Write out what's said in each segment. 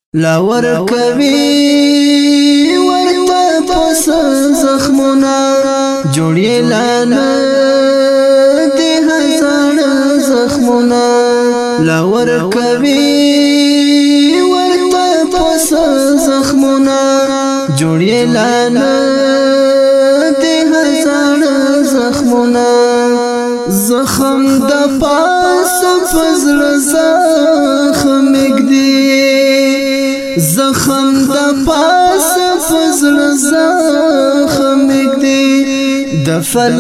لاور کوي ورته پس زخمونه جوړی لانا دی هزار زخمونه لاور کوي ورته پس زخمونه جوړی لانا دی هزار زخمونه زخم د پاس فزل زخم گدی زخم د پاس فزل زخم گدی د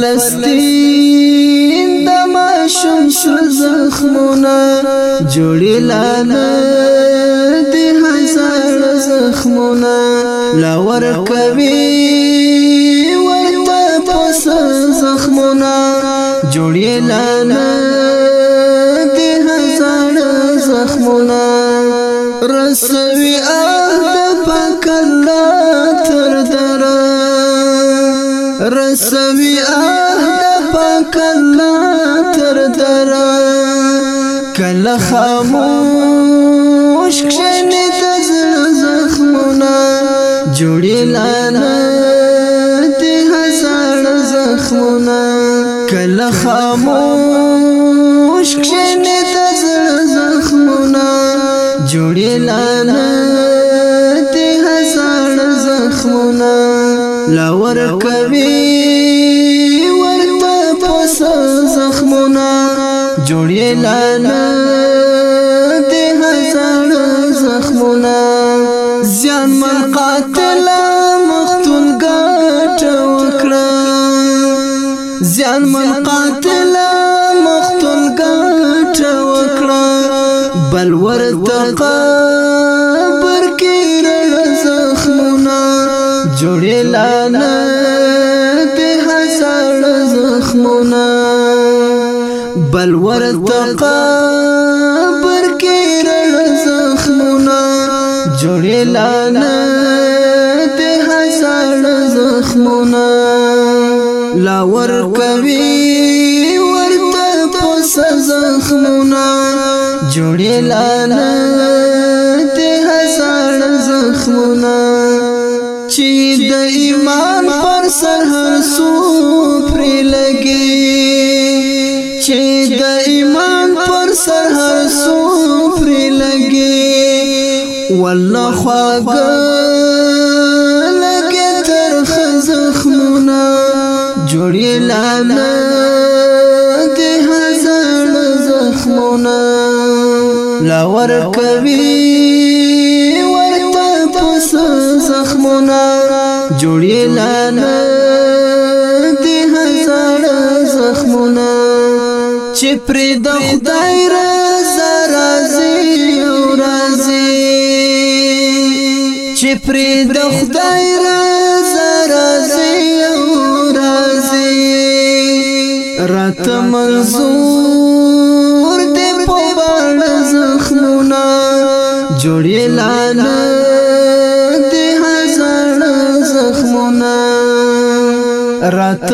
فلسطین د ماشوم سر زخمونه جوړی لانا دی هزار زخمونه لاور کوي ورته پس زخمونه جوړی لانا دی هزار زخمونه رسوي اهد پاک الله تر درا رسوي اهد پاک الله تر درا کله خاموش کښنه تزل زخمونه جوړی لانا دی هزار زخمونه کله خاموش کښنه تزل زخمونه جوړی لانا دی هزار زخمونه لاور کوي ورته پس زخمونه جوړی لانا دی هزار زخمونه زیان من قاتل مقتول ګټ وکړه زیان من قاتل مقتول ګټ وکړه بل ورته قبر کې زخمونه جوړی لانا دی هزار زخمونه بل ورته قبر کې زخمونه جوړی لانا دی هزار زخمونه لاور کوي ورته پس زخمونه جوړی لانا دی هزار زخمونه چې د ایمان پر سر هر سو پر لګي چې د ایمان پر سر هر سو پر لګي والله خواږه لګي تر زخمونه جوړی لانا دی هزار زخمونه لاور کوي ورته پس زخمونه جوړی لانا دی هزار زخمونه چې پر د خدای رضا راځي او راځي چې پر د خدای رضا راځي او راځي رات منظور دی په باڼ زخمونه جوړی لانا دی هزار زخمونه رات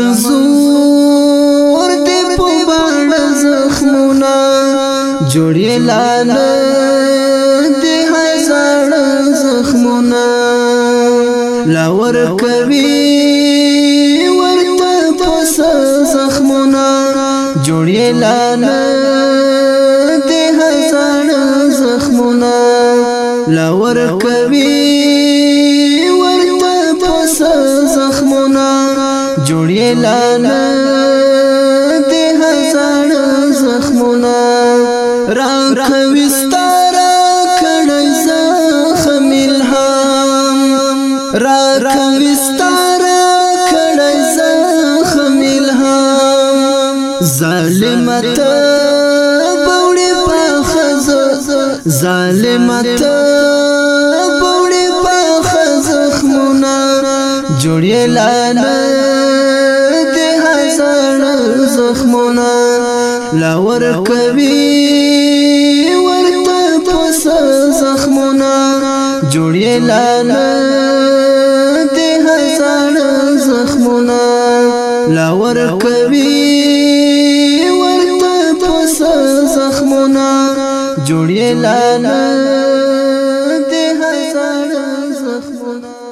منظور دی په باڼ زخمونه جوړی لانا دی هزار زخمونه لاور کوي ورته پس زخمونه جوړی لانا دی هزار زخمونه لاور کوي ورته پس زخمونه جوړی لانا دی هزار زخمونه راکوي ستاره کړی زخم الهام راکوي ستاره کړی زخم الهام ظالمت بوړي پاخز ظالمت بوړي پاخز زخمونه جوړی لانا دی هزار زخمونه لاور کوي ورته پس زخمونه جوړی لانا دی هزار زخمونه لاور کوي ورته پس زخمونه جوړی لانا زخمونه